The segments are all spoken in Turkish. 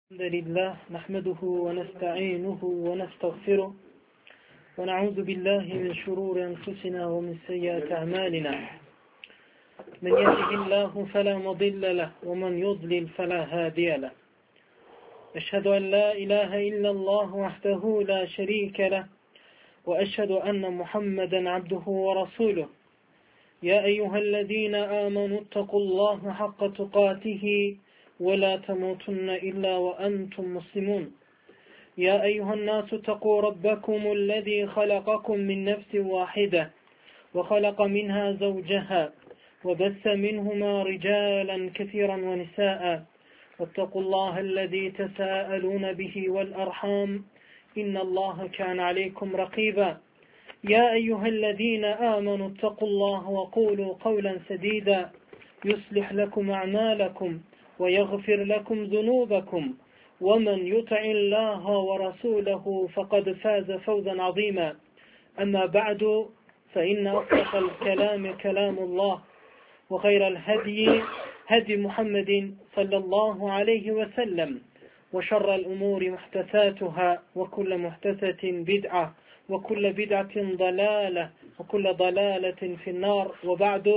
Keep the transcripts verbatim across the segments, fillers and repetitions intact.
الحمد لله نحمده ونستعينه ونستغفره ونعوذ بالله من شرور أنفسنا ومن سيئات أعمالنا من يهده الله فلا مضل له ومن يضلل فلا هادي له أشهد أن لا إله إلا الله وحده لا شريك له وأشهد أن محمدا عبده ورسوله يا أيها الذين آمنوا اتقوا الله حق تقاته ولا تموتن إلا وأنتم مسلمون يا أيها الناس اتقوا ربكم الذي خلقكم من نفس واحدة وخلق منها زوجها وبث منهما رجالا كثيرا ونساء واتقوا الله الذي تساءلون به والأرحام إن الله كان عليكم رقيبا يا أيها الذين آمنوا اتقوا الله وقولوا قولا سديدا يصلح لكم أعمالكم ويغفر لكم ذنوبكم ومن يطع الله ورسوله فقد فاز فوزا عظيما أما بعد فإن أصدق الكلام كلام الله وخير الهدي هدي محمد صلى الله عليه وسلم وشر الأمور محدثاتها وكل محدثة بدعة وكل بدعة ضلالة وكل ضلالة في النار وبعد.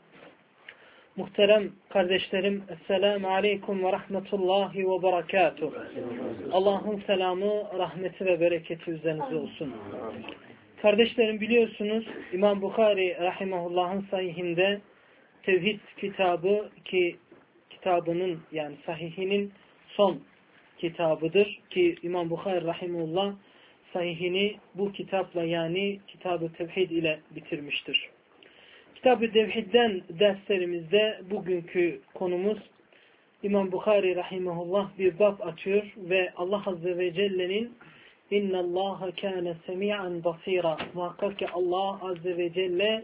Muhterem kardeşlerim, Esselamu Aleyküm ve Rahmetullahi ve Berekatuhu. Allah'ın selamı, rahmeti ve bereketi üzerinize olsun. Kardeşlerim, biliyorsunuz İmam Bukhari Rahimahullah'ın sahihinde Tevhid kitabı ki kitabının yani sahihinin son kitabıdır ki İmam Bukhari Rahimahullah sahihini bu kitapla yani Kitab-ı Tevhid ile bitirmiştir. Kitab-ı Tevhid'den derslerimizde bugünkü konumuz İmam Bukhari Rahimahullah bir bab açıyor ve Allah Azze ve Celle'nin İnna Allaha kâne semî'an basîrâ, muhakkak ki Allah Azze ve Celle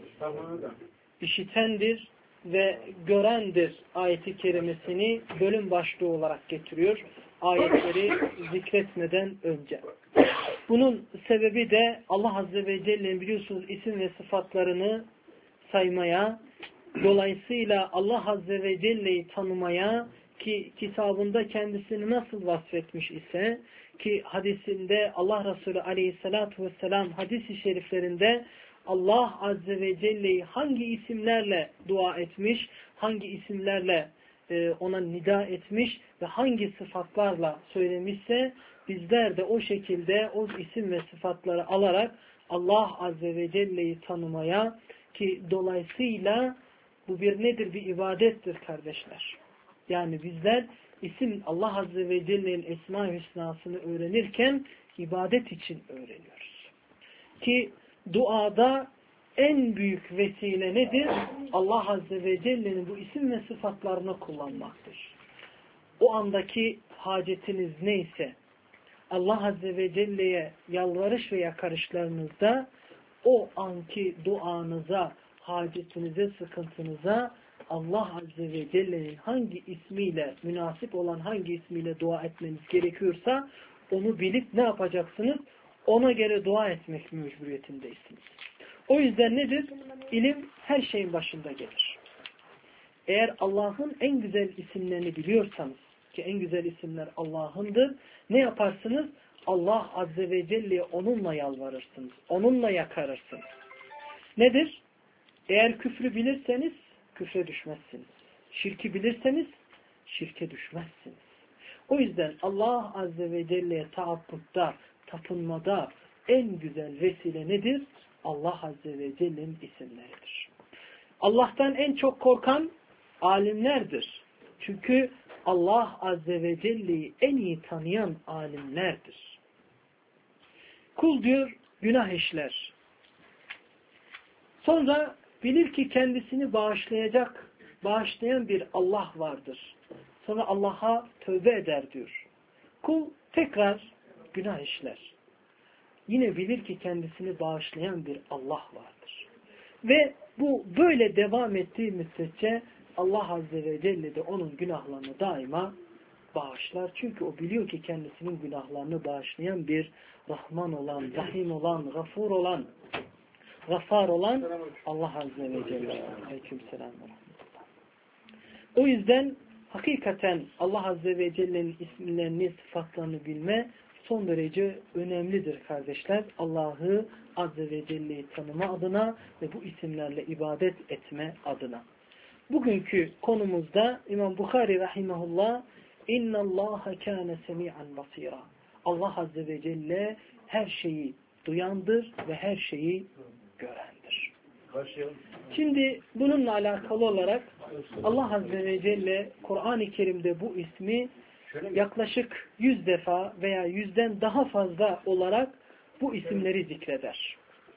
işitendir ve görendir ayeti kerimesini bölüm başlığı olarak getiriyor ayetleri zikretmeden önce. Bunun sebebi de Allah Azze ve Celle'nin biliyorsunuz isim ve sıfatlarını saymaya, dolayısıyla Allah Azze ve Celle'yi tanımaya ki kitabında kendisini nasıl vasfetmiş ise ki hadisinde Allah Resulü Aleyhisselatü Vesselam hadis-i şeriflerinde Allah Azze ve Celle'yi hangi isimlerle dua etmiş, hangi isimlerle e, ona nida etmiş ve hangi sıfatlarla söylemişse bizler de o şekilde o isim ve sıfatları alarak Allah Azze ve Celle'yi tanımaya ki dolayısıyla bu bir nedir? Bir ibadettir kardeşler. Yani bizler isim Allah Azze ve Celle'nin Esma-i Hüsna'sını öğrenirken ibadet için öğreniyoruz. Ki duada en büyük vesile nedir? Allah Azze ve Celle'nin bu isim ve sıfatlarını kullanmaktır. O andaki hacetiniz neyse Allah Azze ve Celle'ye yalvarış ve yakarışlarınızda o anki duanıza, hacetinize, sıkıntınıza Allah Azze ve Celle'nin hangi ismiyle, münasip olan hangi ismiyle dua etmeniz gerekiyorsa onu bilip ne yapacaksınız? Ona göre dua etmek mecburiyetindeysiniz. O yüzden nedir? İlim her şeyin başında gelir. Eğer Allah'ın en güzel isimlerini biliyorsanız ki en güzel isimler Allah'ındır, ne yaparsınız? Allah Azze ve Celle'ye onunla yalvarırsınız. Onunla yakarırsınız. Nedir? Eğer küfrü bilirseniz küfre düşmezsiniz. Şirki bilirseniz şirke düşmezsiniz. O yüzden Allah Azze ve Celle'ye taabbutta, tapınmada en güzel vesile nedir? Allah Azze ve Celle'nin isimleridir. Allah'tan en çok korkan alimlerdir. Çünkü Allah Azze ve Celle'yi en iyi tanıyan alimlerdir. Kul diyor günah işler. Sonra bilir ki kendisini bağışlayacak, bağışlayan bir Allah vardır. Sonra Allah'a tövbe eder diyor. Kul tekrar günah işler. Yine bilir ki kendisini bağışlayan bir Allah vardır. Ve bu böyle devam ettiği müddetçe Allah Azze ve Celle de onun günahlarını daima bağışlar. Çünkü o biliyor ki kendisinin günahlarını bağışlayan bir Rahman olan, Rahim olan, Gafur olan, Gafar olan Allah Azze ve Celle. Aleykümselam ve rahmetullah. O yüzden hakikaten Allah Azze ve Celle'nin isimlerini, sıfatlarını bilme son derece önemlidir kardeşler. Allah'ı Azze ve Celle'yi tanıma adına ve bu isimlerle ibadet etme adına. Bugünkü konumuzda İmam Bukhari rahimahullah اِنَّ اللّٰهَ كَانَ سَمِيعًا بَصِيرًا Allah Azze ve Celle her şeyi duyandır ve her şeyi görendir. Şimdi bununla alakalı olarak Allah Azze ve Celle Kur'an-ı Kerim'de bu ismi yaklaşık yüz defa veya yüzden daha fazla olarak bu isimleri zikreder.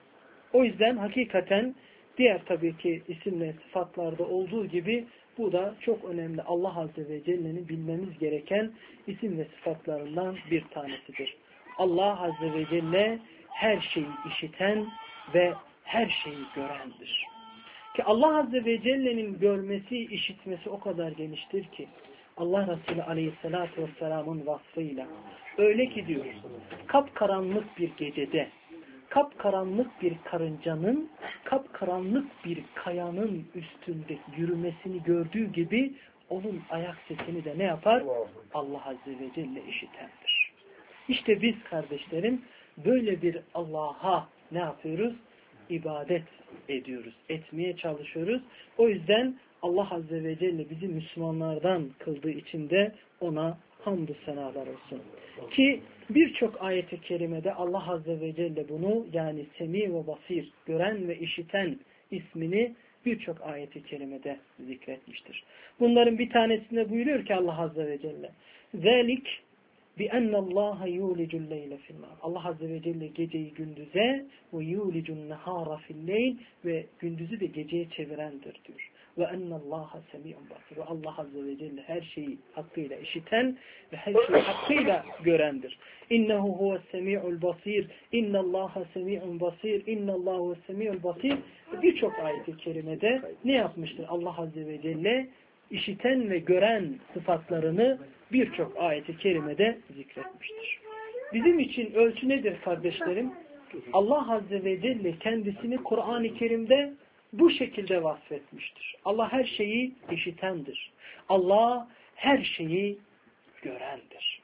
O yüzden hakikaten diğer tabii ki isimle sıfatlarda olduğu gibi bu da çok önemli. Allah Azze ve Celle'nin bilmemiz gereken isim ve sıfatlarından bir tanesidir. Allah Azze ve Celle her şeyi işiten ve her şeyi görendir. Ki Allah Azze ve Celle'nin görmesi, işitmesi o kadar geniştir ki Allah Resulü Aleyhisselatü Vesselam'ın vasfıyla öyle ki diyor, kapkaranlık bir gecede kapkaranlık bir karıncanın kapkaranlık bir kayanın üstünde yürümesini gördüğü gibi onun ayak sesini de ne yapar? Allah Azze ve Celle işitendir. İşte biz kardeşlerim böyle bir Allah'a ne yapıyoruz? İbadet ediyoruz. Etmeye çalışıyoruz. O yüzden Allah Azze ve Celle bizi Müslümanlardan kıldığı için de ona hamdü senalar olsun. Ki birçok ayet-i kerimede Allah Azze ve Celle bunu yani Semi ve Basir, gören ve işiten ismini birçok ayet-i kerimede zikretmiştir. Bunların bir tanesinde buyuruyor ki Allah Azze ve Celle ذَلِكْ بِأَنَّ اللّٰهَ يُولِجُ اللَّيْلَ فِي النَّهَارِ Allah Azze ve Celle geceyi gündüze ve يُولِجُ النَّهَارَ فِي اللَّيْلِ ve gündüzü de geceye çevirendir diyor. Ve ennallâhe semî'un basîr. Ve Allah Azze ve Celle her şeyi hakkıyla işiten ve her şeyi hakkıyla görendir. İnnehu huves semî'ul basîr. İnnallâhe semî'un basîr. İnnallâhe huves semî'ul basîr. Birçok ayet-i kerimede ne yapmıştır? Allah Azze ve Celle işiten ve gören sıfatlarını birçok ayet-i kerimede zikretmiştir. Bizim için ölçü nedir kardeşlerim? Allah Azze ve Celle kendisini Kur'an-ı Kerim'de bu şekilde vasfetmiştir. Allah her şeyi işitendir. Allah her şeyi görendir.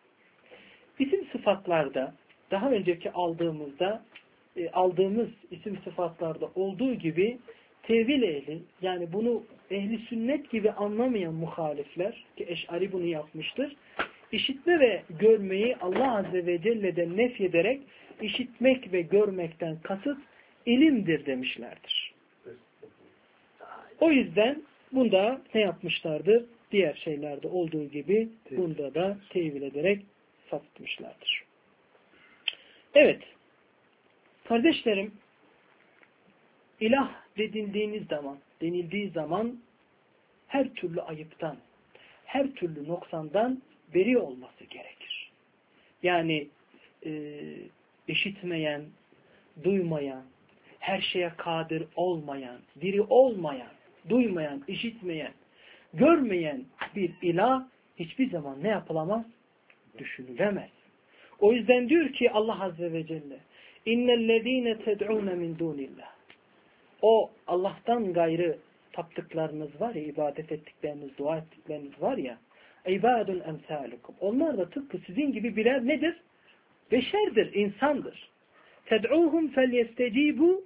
İsim sıfatlarda daha önceki aldığımızda e, aldığımız isim sıfatlarda olduğu gibi tevil ehli yani bunu ehli sünnet gibi anlamayan muhalifler ki Eş'ari bunu yapmıştır. İşitme ve görmeyi Allah Azze ve Celle'den nefyederek işitmek ve görmekten kasıt ilimdir demişlerdir. O yüzden bunda ne yapmışlardır? Diğer şeylerde olduğu gibi bunda da tevil ederek sapıtmışlardır. Evet. Kardeşlerim, ilah denildiğiniz zaman, denildiği zaman her türlü ayıptan, her türlü noksandan beri olması gerekir. Yani e, işitmeyen, duymayan, her şeye kadir olmayan, diri olmayan, duymayan, işitmeyen, görmeyen bir ilah hiçbir zaman ne yapılamaz? Düşünülemez. O yüzden diyor ki Allah Azze ve Celle İnnellezîne ted'ûne min dûnillah O Allah'tan gayrı taptıklarınız var ya, ibadet ettikleriniz, dua ettikleriniz var ya ibâdun emsâlukum. Onlar da tıpkı sizin gibi birer nedir? Beşerdir, insandır. Ted'ûhum felyestecîbû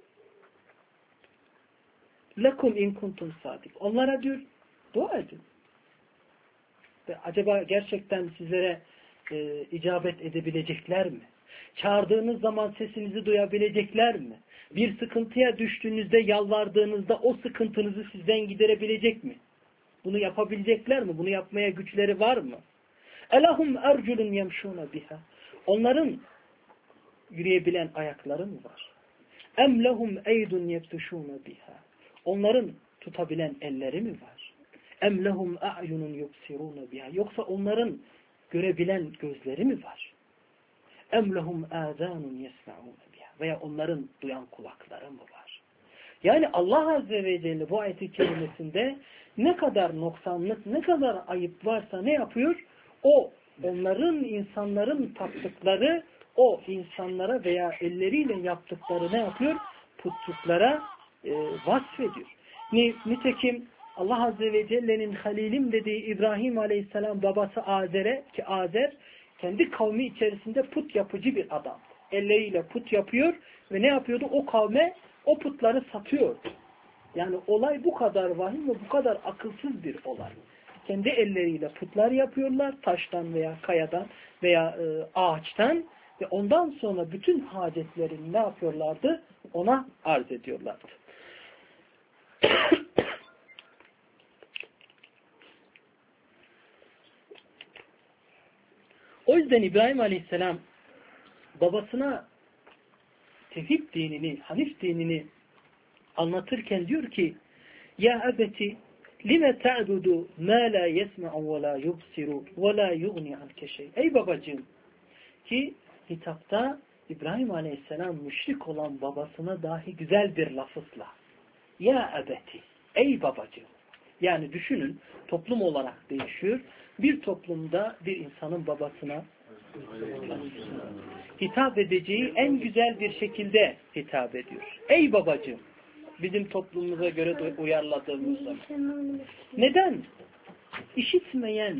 lekum in kuntum sadik. Onlara diyor, dua edin. Ve acaba gerçekten sizlere e, icabet edebilecekler mi? Çağırdığınız zaman sesinizi duyabilecekler mi? Bir sıkıntıya düştüğünüzde, yalvardığınızda o sıkıntınızı sizden giderebilecek mi? Bunu yapabilecekler mi? Bunu yapmaya güçleri var mı? Elahum erculun yemşûne biha. Onların yürüyebilen ayakları mı var? Em lehum eydun yebtuşûne biha. Onların tutabilen elleri mi var? Em lehum a'yunun yubsirûne biha. Yoksa onların görebilen gözleri mi var? Em lehum âzânun yesma'ûne biha. Veya onların duyan kulakları mı var? Yani Allah Azze ve Celle bu ayet-i kerimesinde ne kadar noksanlık, ne kadar ayıp varsa ne yapıyor? O onların, insanların taptıkları o insanlara veya elleriyle yaptıkları ne yapıyor? Putluklara e, vasfediyor. Nitekim Allah Azze ve Celle'nin Halilim dediği İbrahim Aleyhisselam babası Azer'e, ki Azer kendi kavmi içerisinde put yapıcı bir adam. Elleriyle put yapıyor ve ne yapıyordu? O kavme o putları satıyor. Yani olay bu kadar vahim ve bu kadar akılsız bir olay. Kendi elleriyle putlar yapıyorlar. Taştan veya kayadan veya e, ağaçtan ve ondan sonra bütün hacetlerini ne yapıyorlardı? Ona arz ediyorlardı. O yüzden İbrahim Aleyhisselam babasına tevhid dinini, Hanif dinini anlatırken diyor ki: "Ya ebeti lime ta'budu ma la yesma'u ve la yubsiru ve la yughni anke şey." Ey babacığım, ki hitapta İbrahim Aleyhisselam müşrik olan babasına dahi güzel bir lafızla, "Ya ebeti, ey babacığım." Yani düşünün, toplum olarak değişiyor. Bir toplumda bir insanın babasına hitap edeceği en güzel bir şekilde hitap ediyor. Ey babacığım, bizim toplumumuza göre uyarladığımız zaman. Neden? İşitmeyen,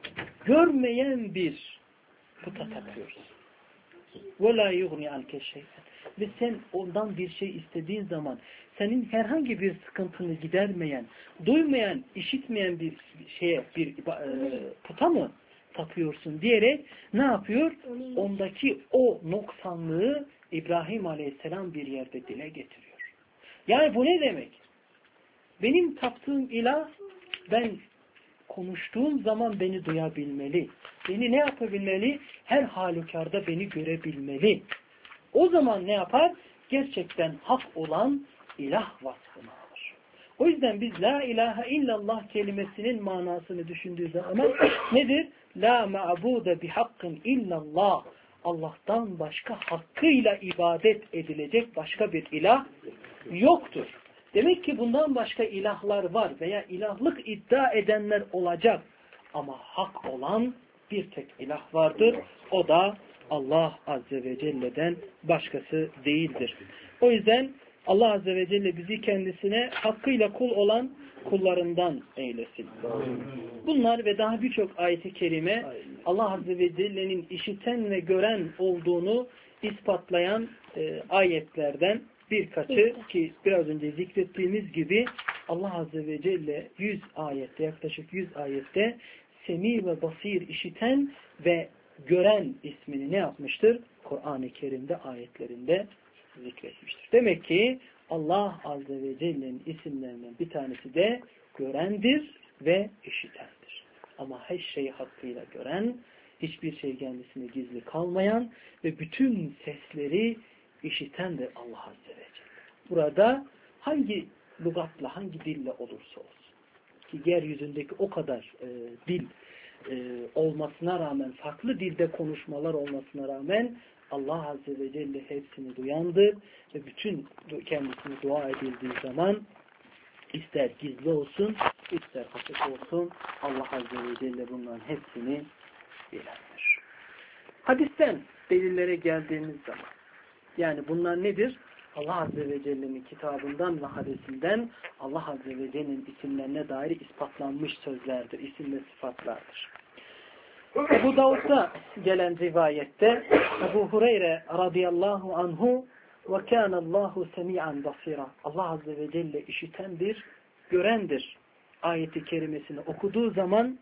görmeyen bir puta tapıyoruz. وَلَا يُغْنِ عَنْكَ شَيْئًا. Ve sen ondan bir şey istediğin zaman senin herhangi bir sıkıntını gidermeyen, duymayan, işitmeyen bir şeye, bir e, puta mı tapıyorsun diyerek ne yapıyor? Ondaki o noksanlığı İbrahim Aleyhisselam bir yerde dile getiriyor. Yani bu ne demek? Benim taptığım ilah, ben konuştuğum zaman beni duyabilmeli. Beni ne yapabilmeli? Her halükarda beni görebilmeli. O zaman ne yapar? Gerçekten hak olan ilah vasfını alır. O yüzden biz la ilahe illallah kelimesinin manasını düşündüğü zaman nedir? La ma'bude bihakkın illallah. Allah'tan başka hakkıyla ibadet edilecek başka bir ilah yoktur. Demek ki bundan başka ilahlar var veya ilahlık iddia edenler olacak. Ama hak olan bir tek ilah vardır. O da Allah Azze ve Celle'den başkası değildir. O yüzden Allah Azze ve Celle bizi kendisine hakkıyla kul olan kullarından eylesin. Bunlar ve daha birçok ayet-i kerime Allah Azze ve Celle'nin işiten ve gören olduğunu ispatlayan e, ayetlerden birkaçı, ki biraz önce zikrettiğimiz gibi Allah Azze ve Celle yüz ayette, yaklaşık yüz ayette Semi ve Basir, işiten ve gören ismini ne yapmıştır? Kur'an-ı Kerim'de ayetlerinde zikretmiştir. Demek ki Allah Azze ve Celle'nin isimlerinden bir tanesi de görendir ve işitendir. Ama her şeyi hakkıyla gören, hiçbir şey kendisine gizli kalmayan ve bütün sesleri işitendir Allah Azze ve Celle. Burada hangi lügatla, hangi dille olursa olsun, ki yeryüzündeki o kadar e, dil e, olmasına rağmen, farklı dilde konuşmalar olmasına rağmen Allah Azze ve Celle hepsini duyandır ve bütün kendisine dua edildiği zaman ister gizli olsun, ister açık olsun, Allah Azze ve Celle bunların hepsini bilendir. Hadisten delillere geldiğimiz zaman, yani bunlar nedir? Allah Azze ve Celle'nin kitabından ve hadisinden Allah Azze ve Celle'nin isimlerine dair ispatlanmış sözlerdir, isim ve sıfatlardır. Ebu Davud'da gelen rivayette Ebu Hureyre radıyallahu anhu ve kânallâhu semî'an basîrâ. Allah Azze ve Celle işitendir, görendir ayeti kerimesini okuduğu zaman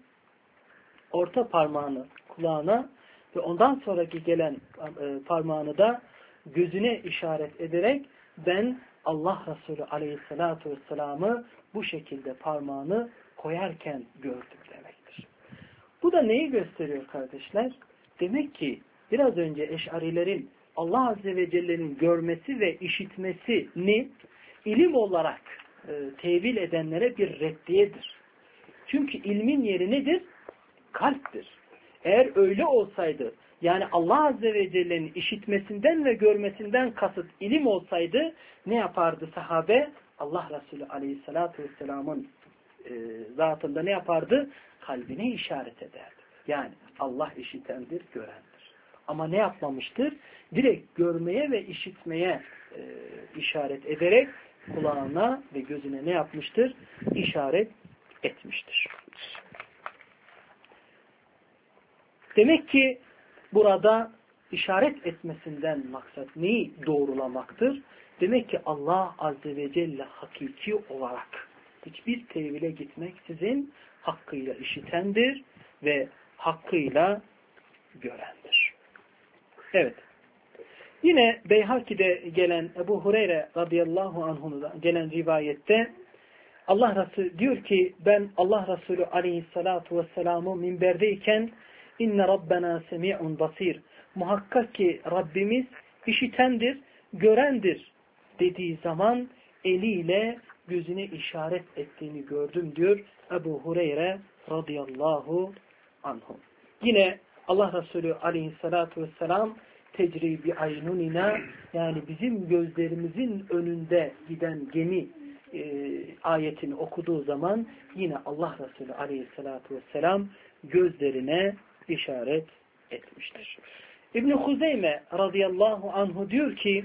orta parmağını kulağına ve ondan sonraki gelen parmağını da gözüne işaret ederek ben Allah Resulü aleyhissalatu vesselam'ı bu şekilde parmağını koyarken gördüm demektir. Bu da neyi gösteriyor kardeşler? Demek ki biraz önce Eş'arilerin Allah Azze ve Celle'nin görmesi ve işitmesini ilim olarak e, tevil edenlere bir reddiyedir. Çünkü ilmin yeri nedir? Kalptir. Eğer öyle olsaydı, yani Allah Azze ve Celle'nin işitmesinden ve görmesinden kasıt ilim olsaydı ne yapardı sahabe? Allah Resulü Aleyhisselatü Vesselam'ın e, zatında ne yapardı? Kalbine işaret ederdi. Yani Allah işitendir, görendir. Ama ne yapmamıştır? Direkt görmeye ve işitmeye e, işaret ederek kulağına ve gözüne ne yapmıştır? İşaret etmiştir. Demek ki burada işaret etmesinden maksat neyi doğrulamaktır? Demek ki Allah Azze ve Celle hakiki olarak hiçbir tevhile gitmeksizin hakkıyla işitendir ve hakkıyla görendir. Evet. Yine Beyhaki'de gelen Ebu Hureyre radıyallahu anhu'dan gelen rivayette Allah Resulü diyor ki ben Allah Resulü aleyhissalatu vesselam'ı minberdeyken inne rabbena semi'un basir. Muhakkak ki Rabbimiz işitendir, görendir dediği zaman eliyle gözüne işaret ettiğini gördüm diyor Ebu Hureyre radıyallahu anhu. Yine Allah Resulü aleyhissalatu vesselam tecri bi aynunina yani bizim gözlerimizin önünde giden gemi e, ayetini okuduğu zaman yine Allah Resulü aleyhissalatu vesselam gözlerine işaret etmiştir. İbn-i Huzeyme radıyallahu anhu diyor ki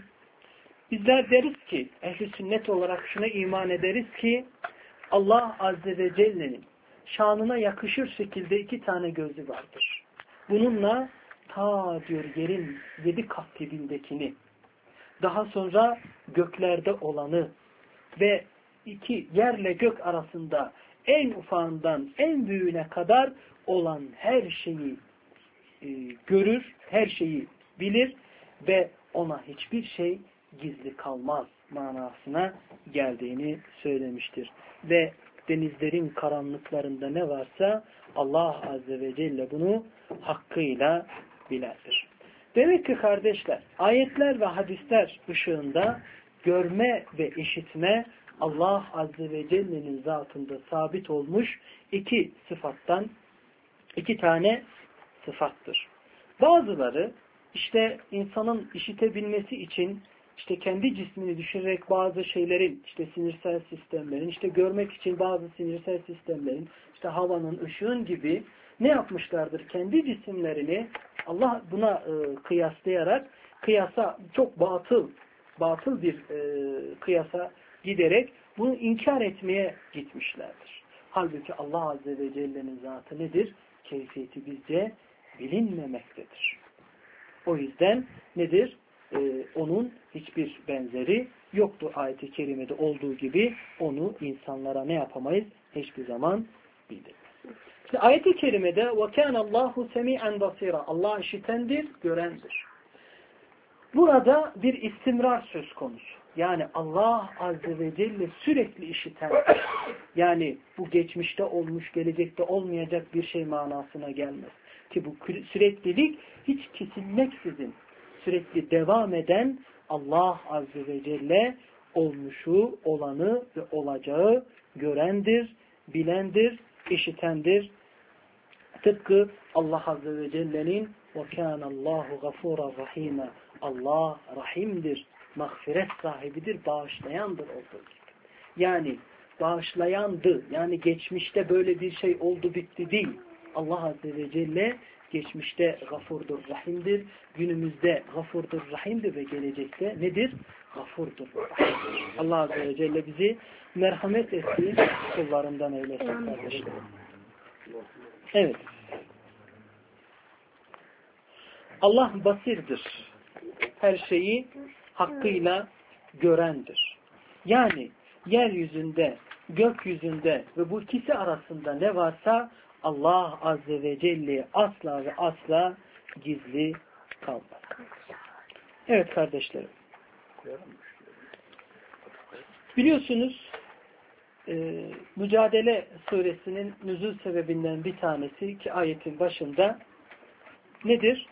bizler deriz ki ehl-i sünnet olarak şuna iman ederiz ki Allah Azze ve Celle'nin şanına yakışır şekilde iki tane gözü vardır. Bununla ta diyor yerin yedi kat dibindekini, daha sonra göklerde olanı ve iki yerle gök arasında en ufağından en büyüğüne kadar olan her şeyi e, görür, her şeyi bilir ve ona hiçbir şey gizli kalmaz manasına geldiğini söylemiştir. Ve denizlerin karanlıklarında ne varsa Allah Azze ve Celle bunu hakkıyla bilendir. Demek ki kardeşler, ayetler ve hadisler ışığında görme ve işitme Allah Azze ve Celle'nin zatında sabit olmuş iki sıfattan iki tane sıfattır. Bazıları işte insanın işitebilmesi için işte kendi cismini düşürerek bazı şeylerin, işte sinirsel sistemlerin, işte görmek için bazı sinirsel sistemlerin, işte havanın, ışığın gibi ne yapmışlardır? Kendi cisimlerini Allah buna e, kıyaslayarak, kıyasa çok batıl, batıl bir e, kıyasa giderek bunu inkar etmeye gitmişlerdir. Halbuki Allah Azze ve Celle'nin zatı nedir? Keyfiyeti bizce bilinmemektedir. O yüzden nedir? Ee, onun hiçbir benzeri yoktur ayet-i kerimede olduğu gibi onu insanlara ne yapamayız? Hiçbir zaman bildirmez. İşte ayet-i kerimede وَكَانَ اللّٰهُ سَمِيعًا بَصِيرًا Allah işitendir, görendir. Burada bir istimrar söz konusu. Yani Allah Azze ve Celle sürekli işiten, yani bu geçmişte olmuş, gelecekte olmayacak bir şey manasına gelmez. Ki bu süreklilik hiç kesilmeksizin sürekli devam eden Allah Azze ve Celle olmuşu, olanı ve olacağı görendir, bilendir, işitendir. Tıpkı Allah Azze ve Celle'nin وَكَانَ اللّٰهُ غَفُورًا رَحِيمًا Allah rahimdir, mağfiret sahibidir, bağışlayandır olduğu gibi. Yani bağışlayandı, yani geçmişte böyle bir şey oldu bitti değil. Allah Azze ve Celle geçmişte gafurdur, rahimdir, günümüzde gafurdur, rahimdir ve gelecekte nedir? Gafurdur, rahimdir. Allah Azze ve Celle bizi merhamet ettiği kullarından eylesin kardeşlerim. Evet. Allah basirdir. Her şeyi hakkıyla görendir. Yani yeryüzünde, gökyüzünde ve bu ikisi arasında ne varsa Allah Azze ve Celle asla ve asla gizli kalmaz. Evet kardeşlerim. Biliyorsunuz e, Mücadele Suresinin nüzul sebebinden bir tanesi ki ayetin başında nedir?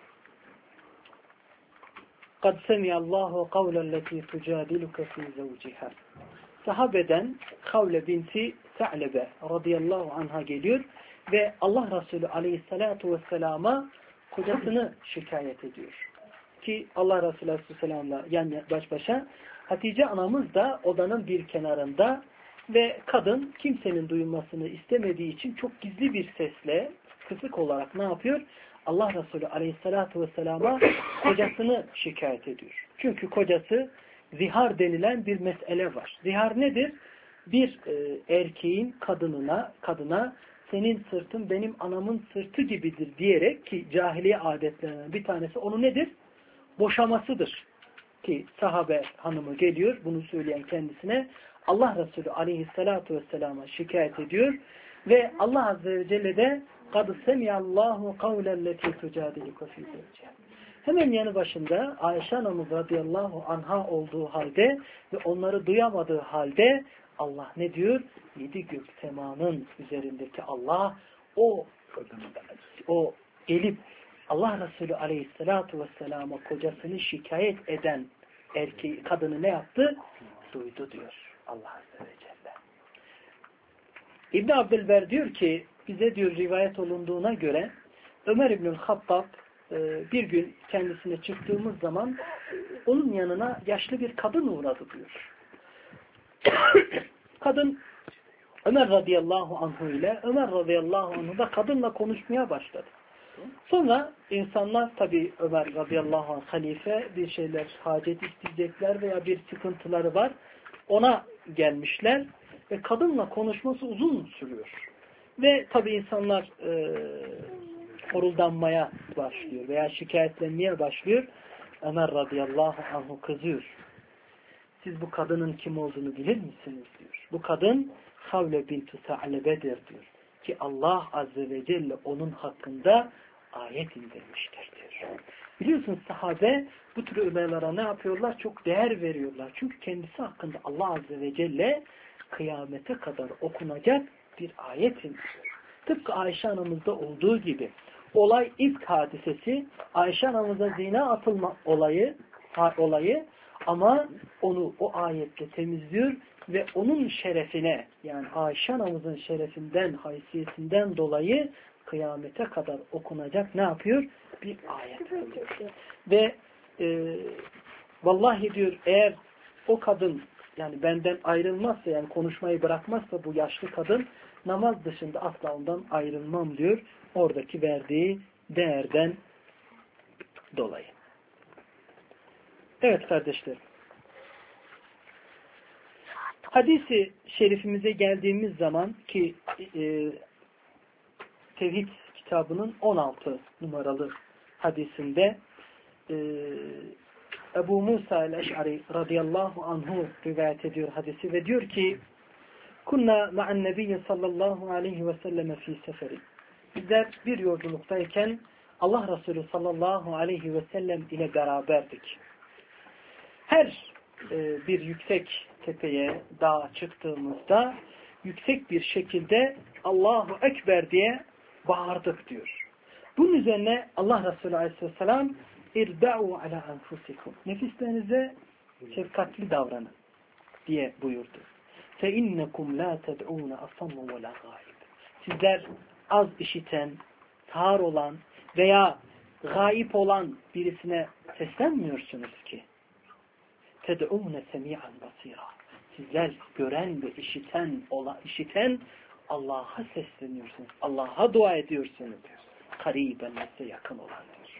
قَدْ سَمِيَ اللّٰهُ قَوْلَ الَّتِي تُجَادِلُكَ فِي زَوْجِهَا Sahabeden Havle binti Sa'lebe radıyallahu anha geliyor ve Allah Resulü aleyhissalatu vesselama kocasını şikayet ediyor. Ki Allah Resulü aleyhisselamla yan baş başa Hatice anamız da odanın bir kenarında ve kadın kimsenin duyulmasını istemediği için çok gizli bir sesle kısık olarak ne yapıyor? Allah Resulü aleyhissalatu vesselama kocasını şikayet ediyor. Çünkü kocası zihar denilen bir mesele var. Zihar nedir? bir e, erkeğin kadınına, kadına senin sırtın benim anamın sırtı gibidir diyerek, ki cahiliye adetlerinden bir tanesi onu nedir? Boşamasıdır. Ki sahabe hanımı geliyor, bunu söyleyen kendisine Allah Resulü aleyhissalatu vesselama şikayet ediyor ve Allah Azze ve Celle de قَدْ سَمِيَ اللّٰهُ قَوْلَ الَّتِي تُجَادِلُكَ فِي زَوْجِهَا. Hemen yanı başında Ayşe anamız radıyallahu anha olduğu halde ve onları duyamadığı halde Allah ne diyor? Yedi gök semanın üzerindeki Allah o o gelip Allah Resulü aleyhissalatu vesselama kocasını şikayet eden erkeği, kadını ne yaptı? Duydu diyor Allah Azze ve Celle. İbn Abdülber diyor ki bize diyor rivayet olunduğuna göre Ömer İbnül Hattab bir gün kendisine çıktığımız zaman onun yanına yaşlı bir kadın uğradı diyor. Kadın Ömer radıyallahu anhu ile Ömer radıyallahu anhu da kadınla konuşmaya başladı. Sonra insanlar tabi Ömer radıyallahu anh halife bir şeyler hacet isteyecekler veya bir sıkıntıları var. Ona gelmişler ve kadınla konuşması uzun sürüyor. Ve tabi insanlar e, horuldanmaya başlıyor veya şikayetlenmeye başlıyor. Ömer radıyallahu anhu kızıyor. Siz bu kadının kim olduğunu bilir misiniz diyor. Bu kadın Havle bintu Sa'lebe'dir diyor. Ki Allah Azze ve Celle onun hakkında ayet indirmiştir diyor. Biliyorsunuz sahabe bu tür olaylara ne yapıyorlar? Çok değer veriyorlar. Çünkü kendisi hakkında Allah Azze ve Celle kıyamete kadar okunacak bir ayet indiriyor. Tıpkı Ayşe anamızda olduğu gibi. Olay ifk hadisesi, Ayşe anamıza zina atılma olayı, olayı ama onu o ayetle temizliyor ve onun şerefine, yani Ayşe anamızın şerefinden, haysiyetinden dolayı kıyamete kadar okunacak ne yapıyor? Bir ayet oluyor. Ve e, vallahi diyor eğer o kadın yani benden ayrılmazsa, yani konuşmayı bırakmazsa bu yaşlı kadın, namaz dışında asla ondan ayrılmam diyor. Oradaki verdiği değerden dolayı. Evet kardeşlerim. Hadisi şerifimize geldiğimiz zaman ki e, Tevhid kitabının on altı numaralı hadisinde e, Ebu Musa el-Eş'ari radıyallahu anhu rivayet ediyor hadisi ve diyor ki Kunna ma'an nebiyye sallallahu aleyhi ve selleme fi seferi. Bizler bir yolculuktayken Allah Resulü sallallahu aleyhi ve sellem ile beraberdik. Her e, bir yüksek tepeye, dağa çıktığımızda yüksek bir şekilde Allahu Ekber diye bağırdık diyor. Bunun üzerine Allah Resulü aleyhisselam irba'u ala enfusikum. Nefislerinize şefkatli davranın diye buyurdu. Fe innekum la ted'un asammu ve la gâib. Sizler az işiten, sağır olan veya gayip olan birisine seslenmiyorsunuz ki. Ted'un semi'an basira. Sizler gören ve işiten, ola, işiten Allah'a sesleniyorsunuz. Allah'a dua ediyorsunuz. Kariben size yakın olandır.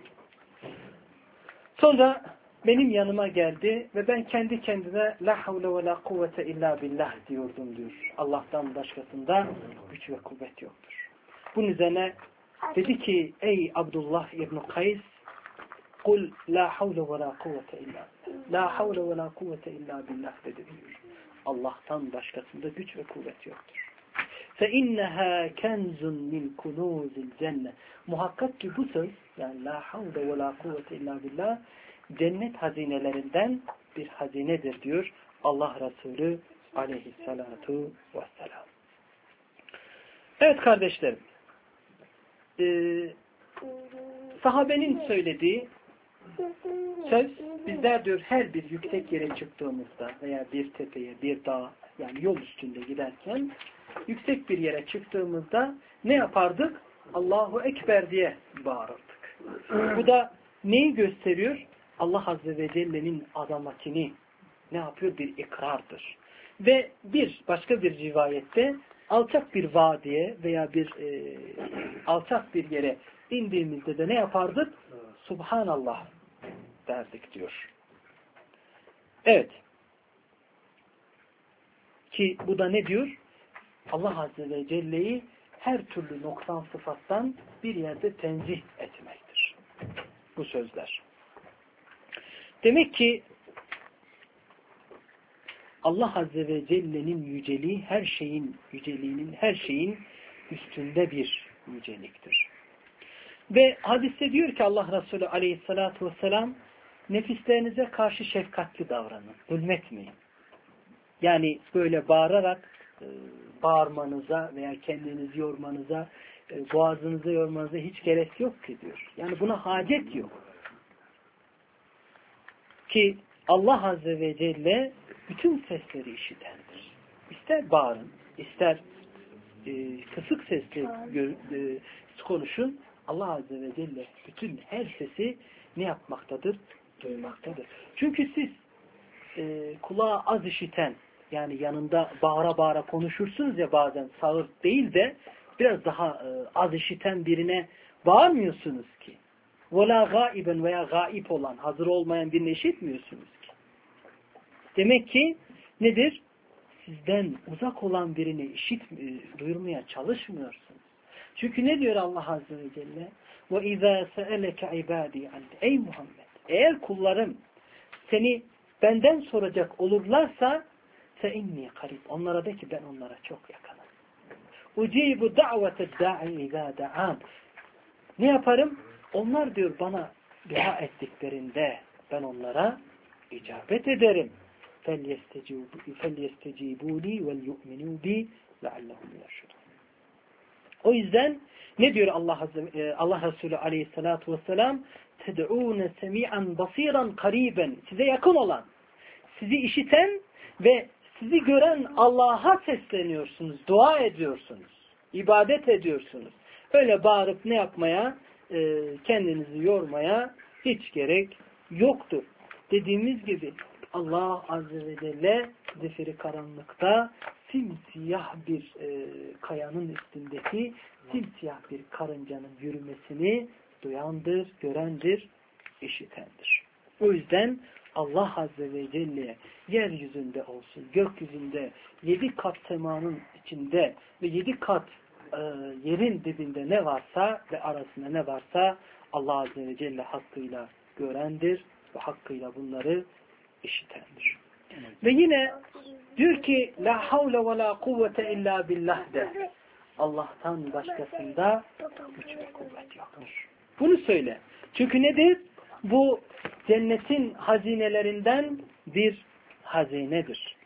Sonra benim yanıma geldi ve ben kendi kendime la havle ve la kuvvete illa billah diyordum diyor. Allah'tan başkasında güç ve kuvvet yoktur. Bunun üzerine dedi ki ey Abdullah İbn Kays kul la havle ve la kuvvete illa la havle ve la kuvvete illa billah dedi diyor. Allah'tan başkasında güç ve kuvvet yoktur. فَاِنَّهَا كَنْزٌ مِنْ كُنُوزِ الْجَنَّةِ Muhakkak ki bu söz, yani la havle ve la kuvvete illa billah, cennet hazinelerinden bir hazinedir diyor Allah Resulü aleyhissalatu vesselam. Evet kardeşlerim, ee, sahabenin söylediği söz, bizler diyor her bir yüksek yere çıktığımızda veya bir tepeye, bir dağa, yani yol üstünde giderken yüksek bir yere çıktığımızda ne yapardık? Allahu Ekber diye bağırırdık. Bu da neyi gösteriyor? Allah Azze ve Celle'nin azametini ne yapıyor? Bir ikrardır. Ve bir başka bir rivayette alçak bir vadiye veya bir e, alçak bir yere indiğimizde de ne yapardık? Subhanallah derdik diyor. Evet. Ki bu da ne diyor? Allah Azze ve Celle'yi her türlü noksan sıfattan bir yerde tenzih etmektir. Bu sözler. Demek ki Allah Azze ve Celle'nin yüceliği her şeyin yüceliğinin her şeyin üstünde bir yüceliktir. Ve hadiste diyor ki Allah Resulü Aleyhisselatü Vesselam, nefislerinize karşı şefkatli davranın, zulmetmeyin. Yani böyle bağırarak e, bağırmanıza veya kendinizi yormanıza, e, boğazınızı yormanıza hiç gerek yok ki diyor. Yani buna hacet yok. Ki Allah Azze ve Celle bütün sesleri işitendir. İster bağırın, ister e, kısık sesle e, konuşun. Allah Azze ve Celle bütün her sesi ne yapmaktadır? Duymaktadır. Çünkü siz e, kulağa az işiten, yani yanında bağıra bağıra konuşursunuz ya bazen, sağır değil de biraz daha e, az işiten birine bağırmıyorsunuz ki. وَلَا gaiben veya gaip olan, hazır olmayan birini işitmiyorsunuz ki. Demek ki nedir? Sizden uzak olan birini işit, e, duyurmaya çalışmıyorsunuz. Çünkü ne diyor Allah Azze ve Celle? وَاِذَا سَأَلَكَ عِبَادِي عَنْدِ Ey Muhammed! Eğer kullarım seni benden soracak olurlarsa فَاِنِّي قَرِيبٌ Onlara de ki ben onlara çok yakınım. اُجِيبُ دَعْوَةَ الدَّاعِ اِذَا دَعَانِ Ne yaparım? Onlar diyor bana dua ettiklerinde ben onlara icabet ederim. فَلْيَسْتَجِيبُوا لِي وَلْيُؤْمِنُوا بِي لَعَلَّهُمْ يَرْشُدُونَ O yüzden ne diyor Allah Azze, Allah Resulü Aleyhissalatu vesselam? تَدْعُونَ سَمِيعًا بَصِيرًا قَرِيبًا Size yakın olan, sizi işiten ve sizi gören Allah'a sesleniyorsunuz, dua ediyorsunuz, ibadet ediyorsunuz. Öyle bağırıp ne yapmaya, e, kendinizi yormaya hiç gerek yoktur. Dediğimiz gibi Allah Azze ve Celle zifiri karanlıkta simsiyah bir e, kayanın üstündeki simsiyah bir karıncanın yürümesini duyandır, görendir, işitendir. O yüzden Allah Azze ve Celle yeryüzünde olsun, gökyüzünde, yedi kat semanın içinde ve yedi kat e, yerin dibinde ne varsa ve arasında ne varsa Allah Azze ve Celle hakkıyla görendir ve hakkıyla bunları işitendir. Evet. Ve yine diyor ki la havle ve la kuvvete illa billah de. Allah'tan başkasında güç ve kuvvet yoktur. Bunu söyle. Çünkü nedir? Bu cennetin hazinelerinden bir hazinedir.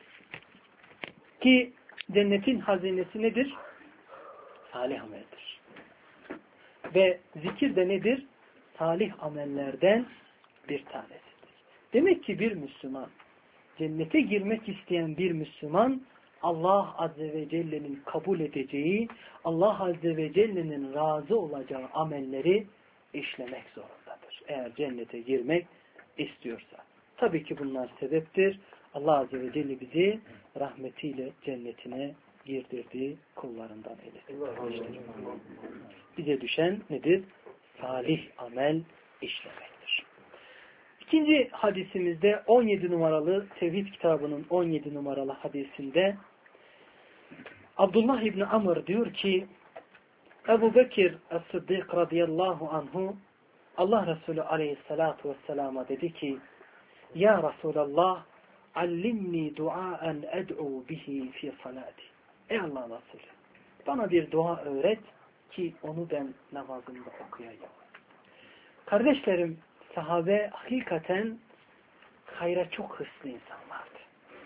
Ki cennetin hazinesi nedir? Salih ameldir. Ve zikir de nedir? Salih amellerden bir tanesidir. Demek ki bir Müslüman, cennete girmek isteyen bir Müslüman, Allah Azze ve Celle'nin kabul edeceği, Allah Azze ve Celle'nin razı olacağı amelleri işlemek zorundadır. Eğer cennete girmek istiyorsa. Tabii ki bunlar sebeptir. Allah Azze ve Celle bizi rahmetiyle cennetine girdirdiği kullarından eylesin. Bize düşen nedir? Salih amel işlemektir. İkinci hadisimizde on yedi numaralı Tevhid kitabının on yedi numaralı hadisinde Abdullah İbni Amr diyor ki Ebu Bekir Es-Sıddık radıyallahu anhu Allah Resulü aleyhissalatu vesselama dedi ki Ya Resulallah allimni duaen ed'u bihi fi salati. Ey Allah Resulü bana bir dua öğret ki onu ben namazımda okuyayım. Kardeşlerim, sahabe hakikaten hayra çok hırslı insanlardı.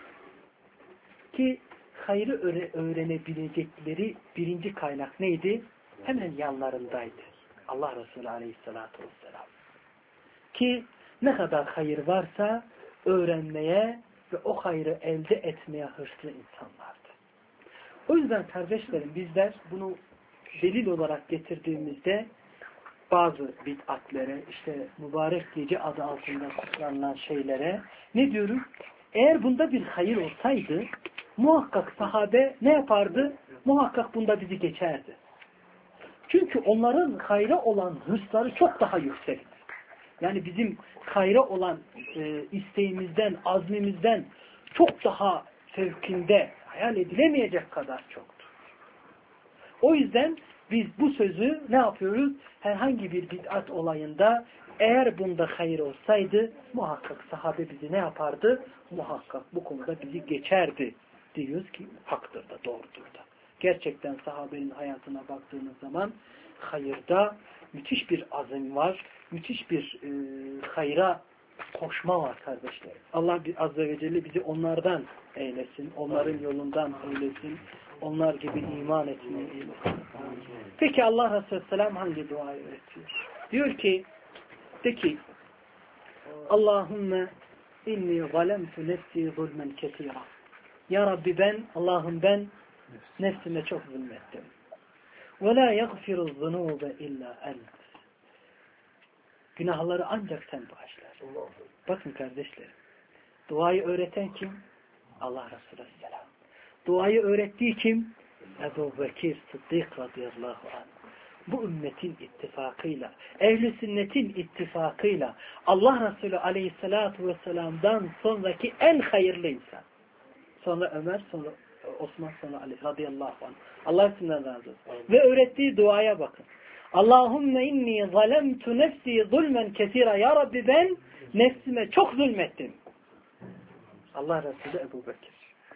Ki hayrı öğrenebilecekleri birinci kaynak neydi? Hemen yanlarındaydı. Allah Resulü Aleyhisselatü Vesselam. Ki ne kadar hayır varsa öğrenmeye ve o hayrı elde etmeye hırslı insanlardı. O yüzden kardeşlerim bizler bunu delil olarak getirdiğimizde bazı bid'atlere, işte mübarek gece adı altında kutlanılan şeylere ne diyorum? Eğer bunda bir hayır olsaydı muhakkak sahabe ne yapardı? Muhakkak bunda bizi geçerdi. Çünkü onların hayra olan hırsları çok daha yüksekti. Yani bizim hayra olan e, isteğimizden, azmimizden çok daha fevkinde hayal edilemeyecek kadar çoktur. O yüzden biz bu sözü ne yapıyoruz? Herhangi bir bid'at olayında eğer bunda hayır olsaydı muhakkak sahabe bizi ne yapardı? Muhakkak bu konuda bizi geçerdi. Diyoruz ki haktır da doğrudur da. Gerçekten sahabenin hayatına baktığınız zaman hayırda müthiş bir azim var. Müthiş bir e, hayra koşma var kardeşler. Allah Azze ve Celle bizi onlardan eylesin. Onların yolundan eylesin. Onlar gibi iman etmeyi eylesin. Peki Allah Resulü Selam hangi duayı öğretiyor? Diyor ki de ki Allahümme inni zalemtu nefsi zulmen ketira. Ya Rabbi ben, Allah'ım ben nefsime çok zulmettim. Ve la yaghfiru zunube illa ent. Günahları ancak sen bağışlar. Bakın kardeşlerim. Duayı öğreten kim? Allah Resulü Aleyhisselam. Duayı öğrettiği kim? Ebu Bekir Sıddık radıyallahu anh. Bu ümmetin ittifakıyla, ehl-i sünnetin ittifakıyla Allah Resulü Aleyhisselatü Vesselam'dan sonraki en hayırlı insan. Sonra Ömer, sonra Osman, sonra Ali radıyallahu anh. Allah isimden razı olsun. Ve öğrettiği duaya bakın. Allahümme inni zalemtu nefsi zulmen kesira. Ya Rabbi ben nefsime çok zulmettim. Allah Resulü Ebu Bekir.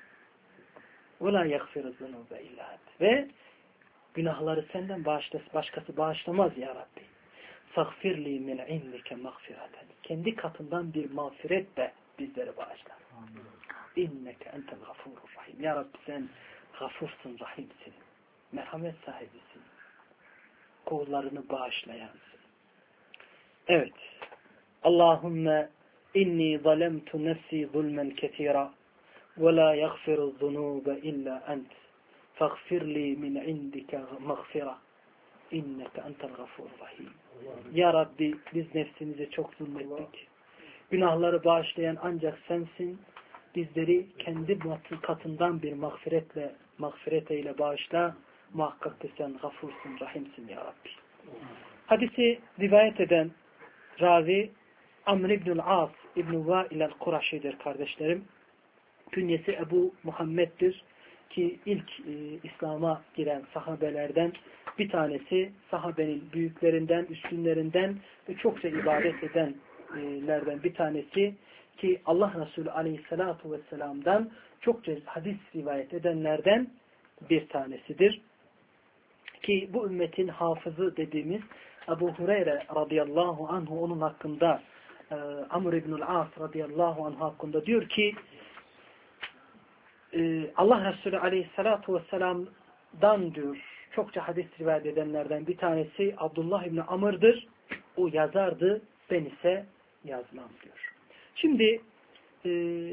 وَلَا يَغْفِرُ الذُّنُوبَ اِلَّا اَنْتَ. Ve günahları senden başkası bağışlamaz ya Rabbi. فَغْفِرْ لِي مِنْ عِنْدِكَ مَغْفِرَةً. Kendi katından bir mağfiret de bizleri bağışlar. İnneke entel gafurur rahim. Ya Rabbi sen gafursun, rahimsin. Merhamet sahibisin. Kullarını bağışlayansın. Evet. Allahümme inni zalemtu nefsi zulmen ketira ve la yaghfiru zunube illa ent. Faghfir li min indike mağfira. İnneke entel gafurur rahim. Ya Rabbi biz nefsimize çok zulmettik. Günahları bağışlayan ancak sensin. Bizleri kendi katından bir mağfiretle, mağfiret eyle bağışla. Muhakkak ki sen gafursun, rahimsin ya Rabbi. Hadisi rivayet eden ravi Amr ibn-ül As İbn-i Vail el-Kuraşi'dir kardeşlerim. Künyesi Ebu Muhammed'dir ki ilk e, İslam'a giren sahabelerden bir tanesi, sahabenin büyüklerinden, üstünlerinden ve çokça ibadet edenlerden bir tanesi ki Allah Resulü Aleyhisselatü Vesselam'dan çokça hadis rivayet edenlerden bir tanesidir. Ki bu ümmetin hafızı dediğimiz Ebu Hureyre radıyallahu anhu onun hakkında e, Amr ibn-ül As radıyallahu anhu hakkında diyor ki e, Allah Resulü aleyhissalatu vesselam'dan diyor çokça hadis rivayet edenlerden bir tanesi Abdullah ibn Amr'dır. O yazardı, ben ise yazmam diyor. Şimdi e,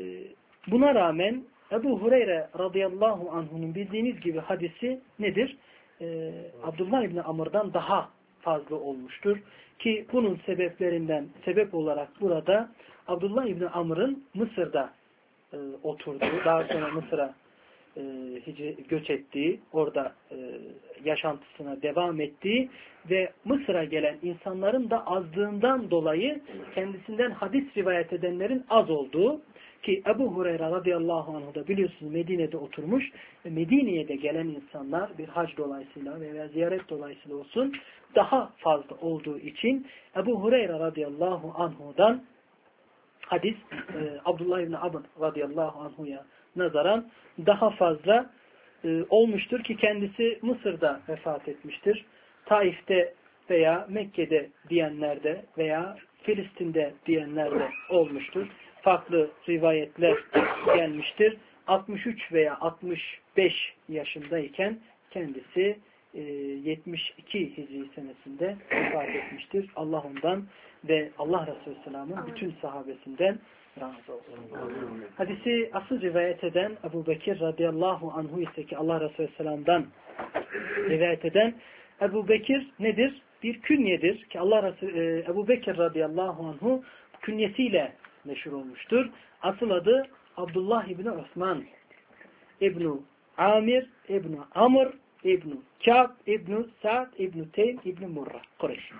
buna rağmen Ebu Hureyre radıyallahu anhu'nun bildiğiniz gibi hadisi nedir? Ee, Abdullah İbni Amr'dan daha fazla olmuştur. Ki bunun sebeplerinden sebep olarak burada Abdullah İbni Amr'ın Mısır'da e, oturduğu, daha sonra Mısır'a e, göç ettiği, orada e, yaşantısına devam ettiği ve Mısır'a gelen insanların da azlığından dolayı kendisinden hadis rivayet edenlerin az olduğu ki Ebu Hureyre radıyallahu anh da biliyorsunuz Medine'de oturmuş ve Medine'ye de gelen insanlar bir hac dolayısıyla veya ziyaret dolayısıyla olsun daha fazla olduğu için Ebu Hureyre radıyallahu anhu'dan hadis e, Abdullah ibn Amr radıyallahu anhu'ya nazaran daha fazla e, olmuştur ki kendisi Mısır'da vefat etmiştir. Taif'te veya Mekke'de diyenlerde veya Filistin'de diyenlerde olmuştur. Farklı rivayetler gelmiştir. altmış üç veya altmış beş yaşındayken kendisi e, yetmiş iki Hicri senesinde vefat etmiştir. Allah ondan ve Allah Resulü Selam'ın bütün sahabesinden razı olsun. Hadisi asıl rivayet eden Ebu Bekir radıyallahu anhu ise ki Allah Resulü Selam'dan rivayet eden Ebu Bekir nedir? Bir künyedir ki Allah Resulü e, Ebu Bekir radıyallahu anhu künyesiyle meşhur olmuştur. Asıl adı Abdullah İbni Osman İbni Amir İbni Amr İbni Kâb İbni Sa'd İbni Teym İbni Murra Kureyş.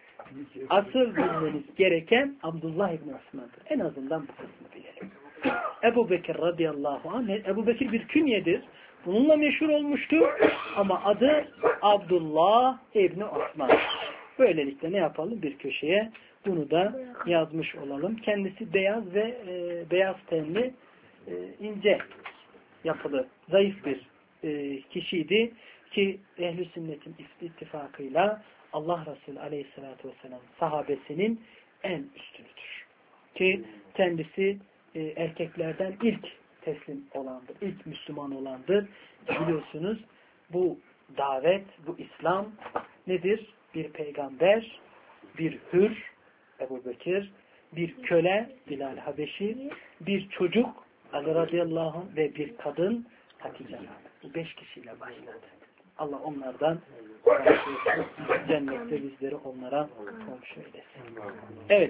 Asıl bilmeniz gereken Abdullah İbni Osman'dır. En azından bu kısmı bilelim. Ebu Bekir radıyallahu anh. Ebu Bekir bir künyedir. Bununla meşhur olmuştur. Ama adı Abdullah İbni Osman. Böylelikle ne yapalım? Bir köşeye bunu da yazmış olalım. Kendisi beyaz ve e, beyaz tenli, e, ince yapılı, zayıf bir e, kişiydi ki ehl-i sünnetin ittifakıyla Allah Resulü aleyhissalatü vesselam sahabesinin en üstünüdür. Ki kendisi e, erkeklerden ilk teslim olandır, ilk Müslüman olandır. Biliyorsunuz bu davet, bu İslam nedir? Bir peygamber, bir hür, Ebu Bekir, bir köle, Bilal Habeşi, bir çocuk, Ali radıyallahu anh ve bir kadın, Hatice. Bu beş kişiyle başladı. Allah onlardan cennette bizleri onlara komşu eylesin. Evet.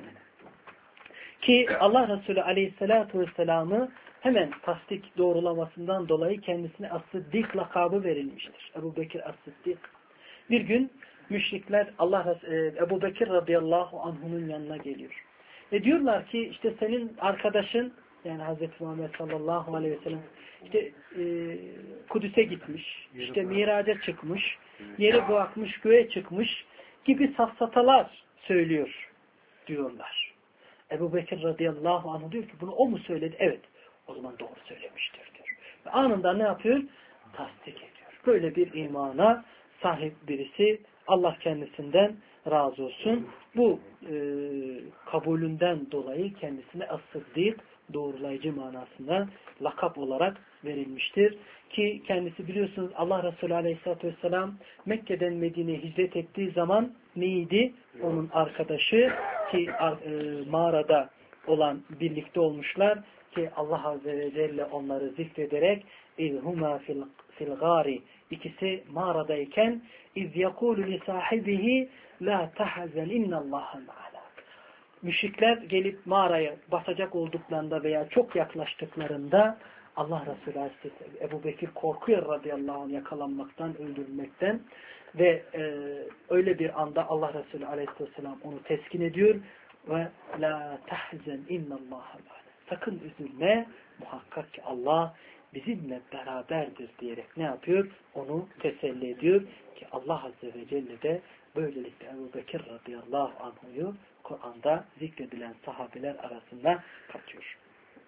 Ki Allah Resulü aleyhissalatu vesselam'ı hemen tasdik doğrulamasından dolayı kendisine As-Sıddik lakabı verilmiştir. Ebu Bekir As-Sıddik. Bir gün müşrikler Allah Ebu Bekir radıyallahu anh'unun yanına geliyor. Ve diyorlar ki işte senin arkadaşın, yani Hazreti Muhammed sallallahu aleyhi ve sellem işte e, Kudüs'e gitmiş, işte Miraç'a çıkmış, yeri bırakmış, göğe çıkmış gibi safsatalar söylüyor diyorlar. Ebu Bekir radıyallahu anh diyor ki bunu o mu söyledi? Evet. O zaman doğru söylemiştir diyor. Ve anında ne yapıyor? Tasdik ediyor. Böyle bir imana sahip birisi, Allah kendisinden razı olsun. Bu e, kabulünden dolayı kendisine As-Sıddik, doğrulayıcı manasında lakap olarak verilmiştir. Ki kendisi biliyorsunuz Allah Resulü Aleyhisselatü Vesselam Mekke'den Medine'ye hicret ettiği zaman neydi? Onun arkadaşı ki e, mağarada olan birlikte olmuşlar ki Allah Azze ve Celle onları zikrederek İzhuma fil, fil gari, ikisi mağaradayken iz yekulu li sahibihi la tahzen innallaha ma'ana. Müşrikler gelip mağaraya basacak olduklarında veya çok yaklaştıklarında Allah Resulü Aleyhisselam Ebu Bekir korkuyor radıyallahu anh yakalanmaktan, öldürülmekten ve e, öyle bir anda Allah Resulü Aleyhisselam onu teskin ediyor ve la tahzen innallaha ma'ana. Sakın üzülme, muhakkak ki Allah bizimle beraberdir diyerek ne yapıyor? Onu teselli ediyor ki Allah Azze ve Celle de böylelikle Ebu Bekir radıyallahu anh'u Kur'an'da zikredilen sahabeler arasında katıyor.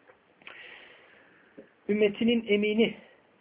Ümmetinin emini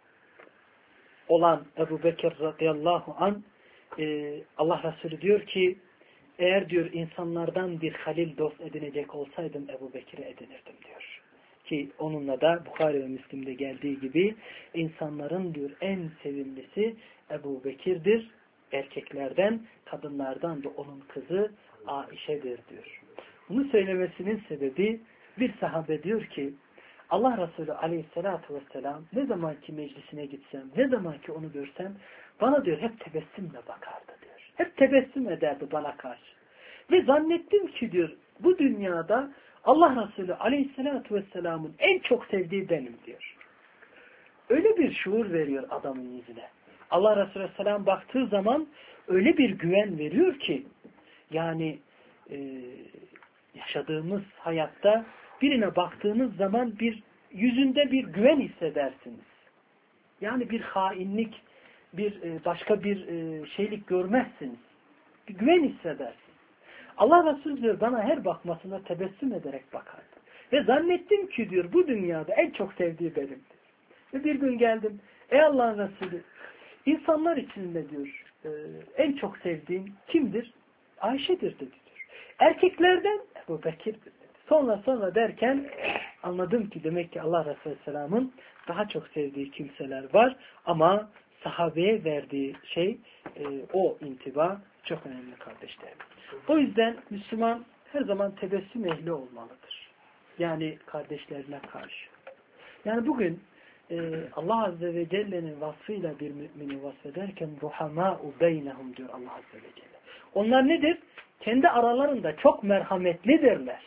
olan Ebu Bekir radıyallahu anh e, Allah Resulü diyor ki eğer diyor insanlardan bir halil dost edinecek olsaydım Ebu Bekir'i edinirdim diyor. Ki onunla da Bukhari ve Müslim'de geldiği gibi insanların diyor en sevimlisi Ebu Bekir'dir. Erkeklerden, kadınlardan da onun kızı Aişe'dir diyor. Bunu söylemesinin sebebi bir sahabe diyor ki Allah Resulü aleyhissalatu vesselam ne zamanki meclisine gitsem, ne zamanki onu görsem bana diyor hep tebessümle bakardı diyor. Hep tebessüm ederdi bana karşı. Ve zannettim ki diyor bu dünyada Allah Resulü aleyhissalatu vesselamın en çok sevdiği benim diyor. Öyle bir şuur veriyor adamın yüzüne. Allah Resulü aleyhisselam baktığı zaman öyle bir güven veriyor ki yani e, yaşadığımız hayatta birine baktığınız zaman bir yüzünde bir güven hissedersiniz. Yani bir hainlik, bir e, başka bir e, şeylik görmezsiniz. Bir güven hissedersiniz. Allah Resulü diyor bana her bakmasına tebessüm ederek bakardı. Ve zannettim ki diyor bu dünyada en çok sevdiği benimdir. Ve bir gün geldim. Ey Allah'ın Resulü insanlar içinde diyor e, en çok sevdiğim kimdir? Ayşe'dir dedi diyor. Erkeklerden Ebu Bekir'dir dedi. Sonra sonra derken anladım ki demek ki Allah Resulü Aleyhisselam'ın daha çok sevdiği kimseler var ama sahabeye verdiği şey e, o intiba çok önemli kardeşlerim. O yüzden Müslüman her zaman tebessüm ehli olmalıdır. Yani kardeşlerine karşı. Yani bugün e, Allah Azze ve Celle'nin vasfıyla bir mümini vasfederken ruhamâ'u beynehum diyor Allah Azze ve Celle. Onlar nedir? Kendi aralarında çok merhametlidirler.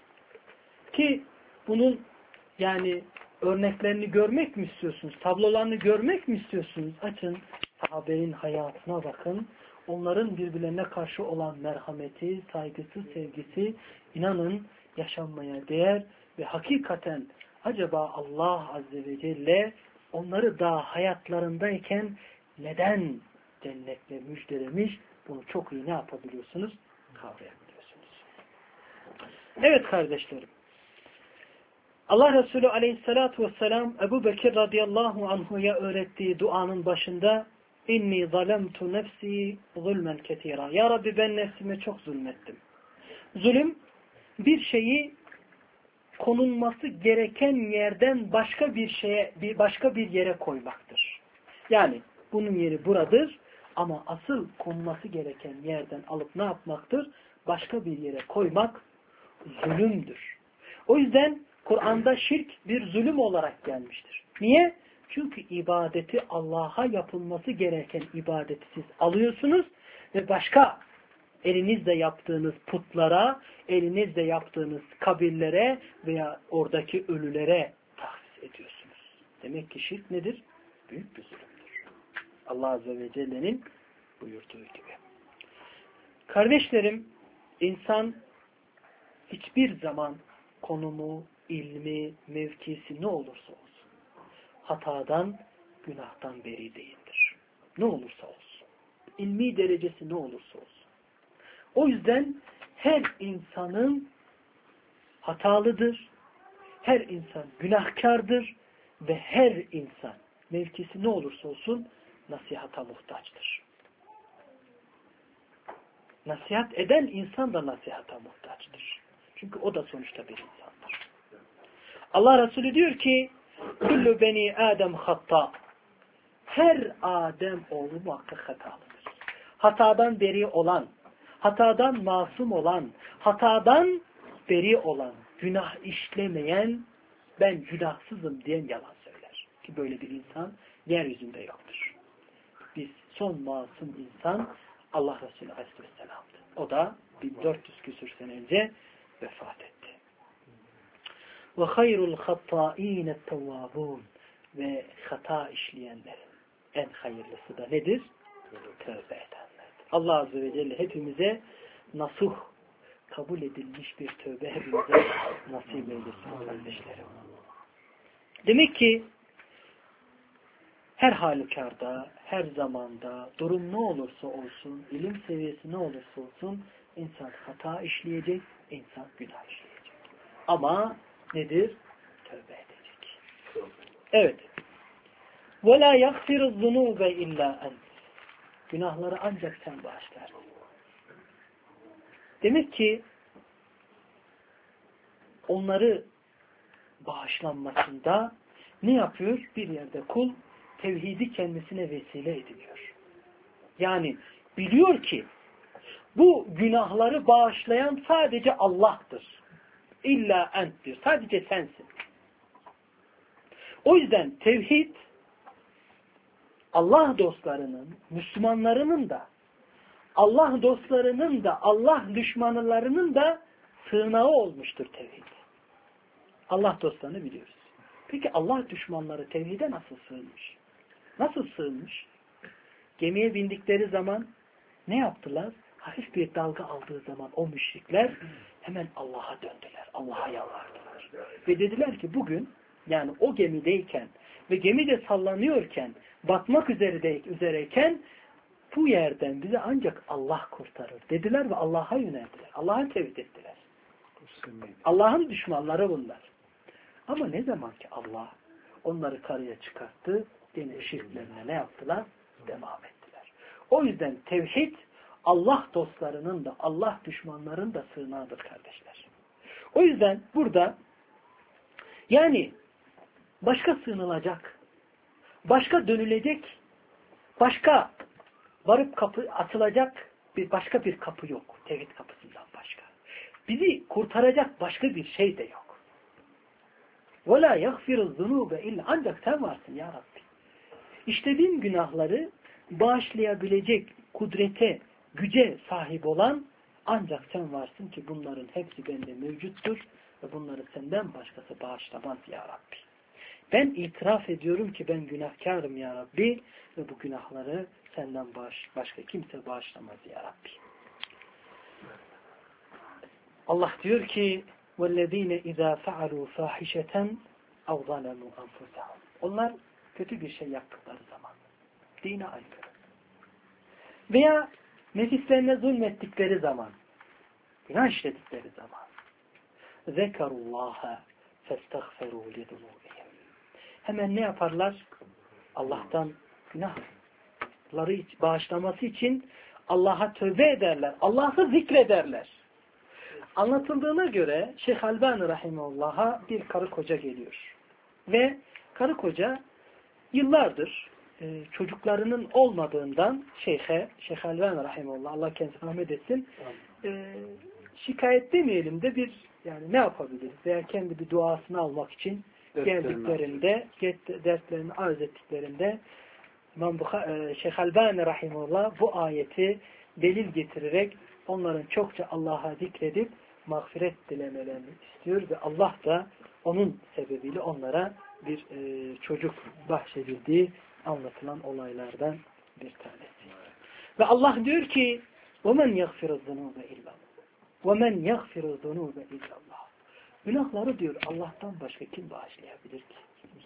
Ki bunun yani örneklerini görmek mi istiyorsunuz? Tablolarını görmek mi istiyorsunuz? Açın sahabenin hayatına bakın. Onların birbirlerine karşı olan merhameti, saygısı, sevgisi inanın yaşanmaya değer ve hakikaten acaba Allah Azze ve Celle onları daha hayatlarındayken neden cennetle müjdelemiş? Bunu çok iyi ne yapabiliyorsunuz? Kavrayabiliyorsunuz. Evet kardeşlerim. Allah Resulü Aleyhisselatü Vesselam Ebu Bekir radıyallahu anhu'ya öğrettiği duanın başında İnni zalemtu nefsi zulmen ketira. Ya Rabbi ben nefsime çok zulmettim. Zulüm bir şeyi konulması gereken yerden başka bir şeye, bir başka bir yere koymaktır. Yani bunun yeri buradır ama asıl konulması gereken yerden alıp ne yapmaktır? Başka bir yere koymak zulümdür. O yüzden Kur'an'da şirk bir zulüm olarak gelmiştir. Niye? Çünkü ibadeti Allah'a yapılması gereken ibadeti siz alıyorsunuz ve başka elinizle yaptığınız putlara, elinizle yaptığınız kabirlere veya oradaki ölülere tahsis ediyorsunuz. Demek ki şirk nedir? Büyük bir zulümdür. Allah Azze ve Celle'nin buyurduğu gibi. Kardeşlerim, insan hiçbir zaman konumu, ilmi, mevkisi ne olursa olsun hatadan, günahtan beri değildir. Ne olursa olsun. İlmi derecesi ne olursa olsun. O yüzden her insanın hatalıdır, her insan günahkardır ve her insan mevkisi ne olursa olsun nasihata muhtaçtır. Nasihat eden insan da nasihata muhtaçtır. Çünkü o da sonuçta bir insandır. Allah Resulü diyor ki Kullu beni Adem hatta. Her Adem oğlu muhakkak hatalıdır. Hatadan beri olan, hatadan masum olan, hatadan beri olan, günah işlemeyen, ben günahsızım diyen yalan söyler. Ki böyle bir insan yeryüzünde yoktur. Biz son masum insan Allah Resulü Aleyhisselam'dı. O da bin dört yüz küsur sene önce vefat etti. Ve hayrul hattâîne tevvâbûn. Ve hata işleyenlerin en hayırlısı da nedir? Tövbe edenler. Allah Azze ve Celle hepimize nasuh, kabul edilmiş bir tövbe hepimize nasip eylesin kardeşlerim. Demek ki her halükarda, her zamanda, durum ne olursa olsun, ilim seviyesi ne olursa olsun, insan hata işleyecek, insan günah işleyecek. Ama nedir? Tövbe edecek. Evet. وَلَا يَغْفِرُ الذُّنُوبَ اِلَّا اَنْتِ. Günahları ancak sen bağışlarsın. Demek ki onları bağışlanmasında ne yapıyor? Bir yerde kul tevhidi kendisine vesile ediliyor. Yani biliyor ki bu günahları bağışlayan sadece Allah'tır. İlla enttir. Sadece sensin. O yüzden tevhid Allah dostlarının, Müslümanlarının da, Allah dostlarının da, Allah düşmanlarının da sığınağı olmuştur tevhid. Allah dostlarını biliyoruz. Peki Allah düşmanları tevhide nasıl sığınmış? Nasıl sığınmış? Gemiye bindikleri zaman ne yaptılar? Hafif bir dalga aldığı zaman o müşrikler hemen Allah'a döndüler. Allah'a yalvardılar. Ve dediler ki bugün yani o gemideyken ve gemi de sallanıyorken batmak üzere üzereyken bu yerden bize ancak Allah kurtarır dediler ve Allah'a yöneldiler. Allah'a tevhid ettiler. Allah'ın düşmanları bunlar. Ama ne zaman ki Allah onları karaya çıkarttı, yine şirklerine ne yaptılar? Devam ettiler. O yüzden tevhid Allah dostlarının da Allah düşmanlarının da sığınağıdır kardeşler. O yüzden burada yani başka sığınılacak, başka dönülecek, başka varıp kapı açılacak bir başka bir kapı yok. Tevhid kapısından başka. Bizi kurtaracak başka bir şey de yok. وَلَا يَغْفِرُ الذُّنُوبَ illa ancak sen varsın ya Rabbi. İşlediğin günahları bağışlayabilecek kudrete, güce sahip olan ancak sen varsın ki bunların hepsi bende mevcuttur ve bunları senden başkası bağışlamaz ya Rabbi. Ben itiraf ediyorum ki ben günahkarım ya Rabbi ve bu günahları senden bağış, başka kimse bağışlamaz ya Rabbi. Allah diyor ki وَالَّذ۪ينَ اِذَا فَعَلُوا فَاحِشَةً اَوْ ظَلَمُوا أَنْفُسَهُمْ Onlar kötü bir şey yaptıkları zaman, dine aykırı veya nefislerine zulmettikleri zaman, günah işledikleri zaman ذَكَرُوا اللّٰهَ فَاسْتَغْفَرُوا لِذُنُوبِهِمْ Hemen ne yaparlar? Allah'tan günahları bağışlaması için Allah'a tövbe ederler. Allah'ı zikrederler. Anlatıldığına göre Şeyh Albani Rahimullah'a bir karı koca geliyor. Ve karı koca yıllardır e, çocuklarının olmadığından Şeyh'e, Şeyh Albani Rahimullah, Allah kendisine rahmet etsin, e, şikayet demeyelim de bir, yani ne yapabiliriz? Veya kendi bir duasını almak için geldiklerinde, dertlerini arz ettiklerinde İmam Bukhari, Şeyh Albani Rahimullah bu ayeti delil getirerek onların çokça Allah'a zikredip mağfiret dilemelerini istiyor ve Allah da onun sebebiyle onlara bir e, çocuk bahşedildiği anlatılan olaylardan bir tanesi. Ve Allah diyor ki وَمَنْ يَغْفِرُ الذُّنُوبَ اِلَّا وَمَنْ يَغْفِرُ الذُّنُوبَ اِلَّا اللّٰهِ Günahları diyor Allah'tan başka kim bağışlayabilir ki?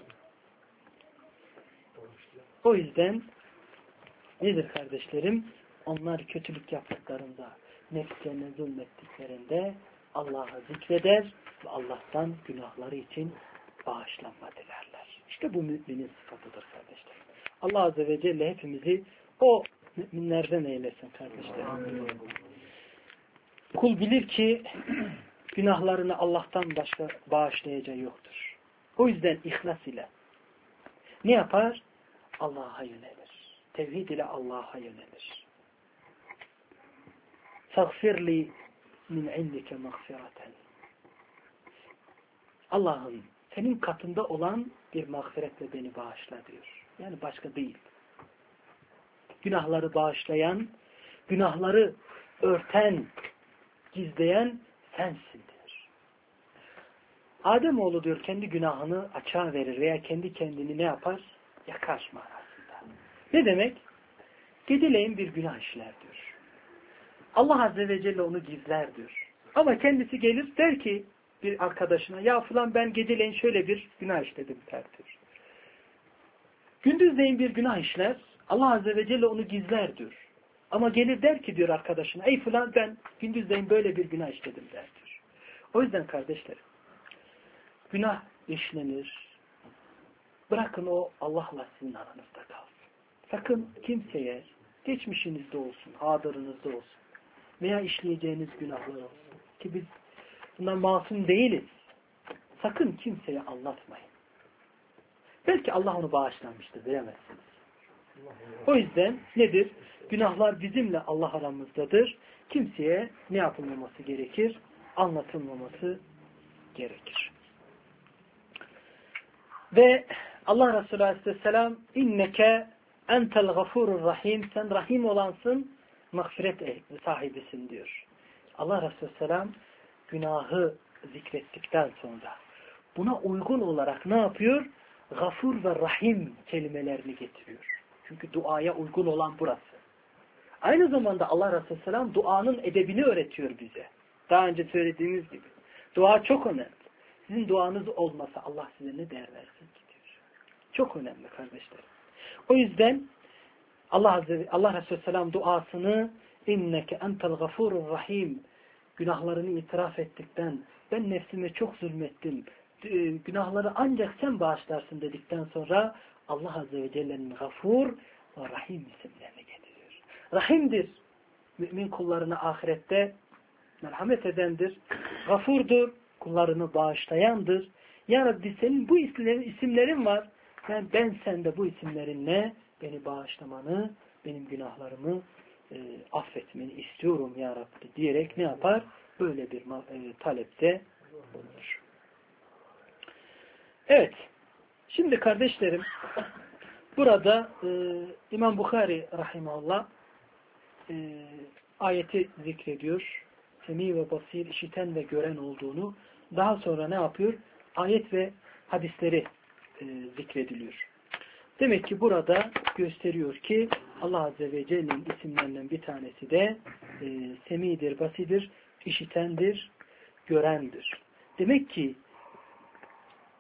O yüzden nedir kardeşlerim? Onlar kötülük yaptıklarında, nefslerine zulmettiklerinde Allah'ı zikreder ve Allah'tan günahları için bağışlanma dilerler. İşte bu müminin sıfatıdır kardeşlerim. Allah Azze ve Celle hepimizi o müminlerden eylesin kardeşlerim. Kul bilir ki günahlarını Allah'tan başka bağışlayacağı yoktur. O yüzden ihlas ile ne yapar? Allah'a yönelir. Tevhid ile Allah'a yönelir. Sağfirli min indike mağfireten. Allah'ım senin katında olan bir mağfiretle beni bağışla diyor. Yani başka değil. Günahları bağışlayan, günahları örten, gizleyen sensin diyor. Ademoğlu diyor kendi günahını açığa verir veya kendi kendini ne yapar? Yakar manasında. Ne demek? Geceleyin bir günah işler diyor. Allah Azze ve Celle onu gizler diyor. Ama kendisi gelir der ki bir arkadaşına ya falan ben geceleyin şöyle bir günah işledim der diyor. Gündüzleyin bir günah işler. Allah Azze ve Celle onu gizler diyor. Ama gelir der ki diyor arkadaşına ey falan ben gündüzleyin böyle bir günah işledim der diyor. O yüzden kardeşlerim günah işlenir. Bırakın o Allah'la sizin aranızda kalsın. Sakın kimseye geçmişinizde olsun, hadırınızda olsun veya işleyeceğiniz günahlar olsun ki biz bundan masum değiliz. Sakın kimseye anlatmayın. Belki Allah onu bağışlamıştır, bilemezsiniz. O yüzden nedir? Günahlar bizimle Allah aramızdadır. Kimseye ne yapılmaması gerekir? Anlatılmaması gerekir. Ve Allah Resulü Aleyhisselam inneke entel gafurur rahim sen rahim olansın, mağfiret sahibisin diyor. Allah Resulü Aleyhisselam günahı zikrettikten sonra buna uygun olarak ne yapıyor? Gafur ve rahim kelimelerini getiriyor. Çünkü duaya uygun olan burası. Aynı zamanda Allah Resulü Aleyhisselam duanın edebini öğretiyor bize. Daha önce söylediğimiz gibi. Dua çok önemli. Sizin duanız olmasa Allah size ne değer versin ki diyor. Çok önemli kardeşlerim. O yüzden Allah Azze Allah Resulü Aleyhisselam duasını inneke entel gafurur rahim günahlarını itiraf ettikten ben nefsime çok zulmettim günahları ancak sen bağışlarsın dedikten sonra Allah Azze ve Celle'nin gafur ve rahim isimlerini getiriyor. Rahimdir. Mümin kullarına ahirette merhamet edendir. Gafurdur. Kullarını bağışlayandır. Ya Rabbi senin bu isimlerin var. Ben, ben sende bu isimlerinle beni bağışlamanı, benim günahlarımı e, affetmeni istiyorum ya Rabbi diyerek ne yapar? Böyle bir e, talepte bulunur. Evet. Şimdi kardeşlerim burada e, İmam Bukhari rahimahullah e, ayeti zikrediyor. Semi ve basir, işiten ve gören olduğunu. Daha sonra ne yapıyor? Ayet ve hadisleri e, zikrediliyor. Demek ki burada gösteriyor ki Allah Azze ve Celle'nin isimlerinden bir tanesi de e, semidir, basidir, işitendir, görendir. Demek ki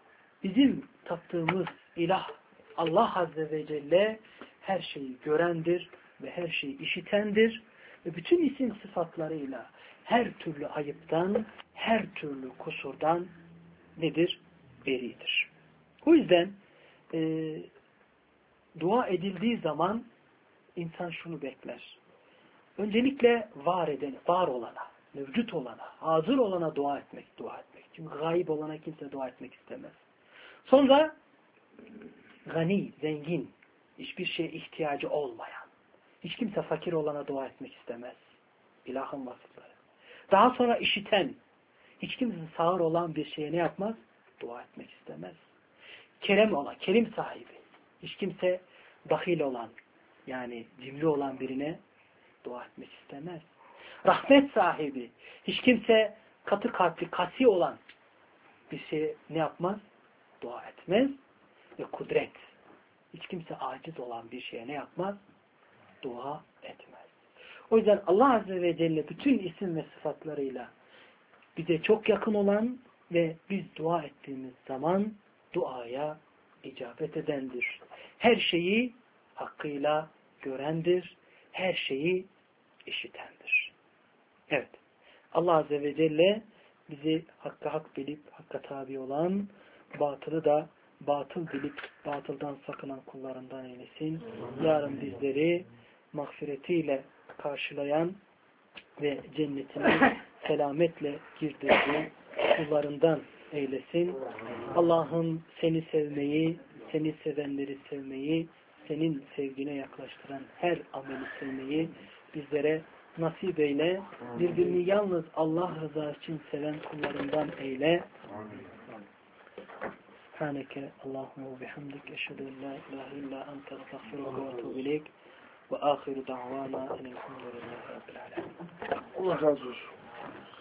bizim taptığımız ilah Allah Azze ve Celle her şeyi görendir ve her şeyi işitendir ve bütün isim sıfatlarıyla her türlü ayıptan, her türlü kusurdan nedir? Beridir. O yüzden e, dua edildiği zaman insan şunu bekler. Öncelikle var eden, var olana, mevcut olana, hazır olana dua etmek, dua etmek. Çünkü gayip olana kimse dua etmek istemez. Sonra gani, zengin, hiçbir şeye ihtiyacı olmayan, hiç kimse fakir olana dua etmek istemez. İlahın vasıfları. Daha sonra işiten, hiç kimse sağır olan bir şeye ne yapmaz? Dua etmek istemez. Kerem olan, kerim sahibi, hiç kimse dahil olan, yani cimri olan birine dua etmek istemez. Rahmet sahibi, hiç kimse katı kalpli, kasi olan bir şeye ne yapmaz? Dua etmez. Ve kudret, hiç kimse aciz olan bir şeye ne yapmaz? Dua etmez. O yüzden Allah Azze ve Celle bütün isim ve sıfatlarıyla bize çok yakın olan ve biz dua ettiğimiz zaman duaya icabet edendir. Her şeyi hakkıyla görendir. Her şeyi işitendir. Evet. Allah Azze ve Celle bizi hakka hak bilip hakka tabi olan, batılı da batıl bilip batıldan sakınan kullarından eylesin. Yarın bizleri mağfiretiyle karşılayan ve cennetine selametle girdirdiği kullarından eylesin. Allah'ım seni sevmeyi, seni sevenleri sevmeyi, senin sevgine yaklaştıran her ameli sevmeyi bizlere nasip eyle. Birbirini yalnız Allah rızası için seven kullarından eyle. Subhaneke Allahümme ve bihamdik eşhedü en la ilahe illa ente estağfiruke ve etûbü ileyk ve âhiru da'vana enelhamdülillahi rabbil âlemin. Allah razı olsun.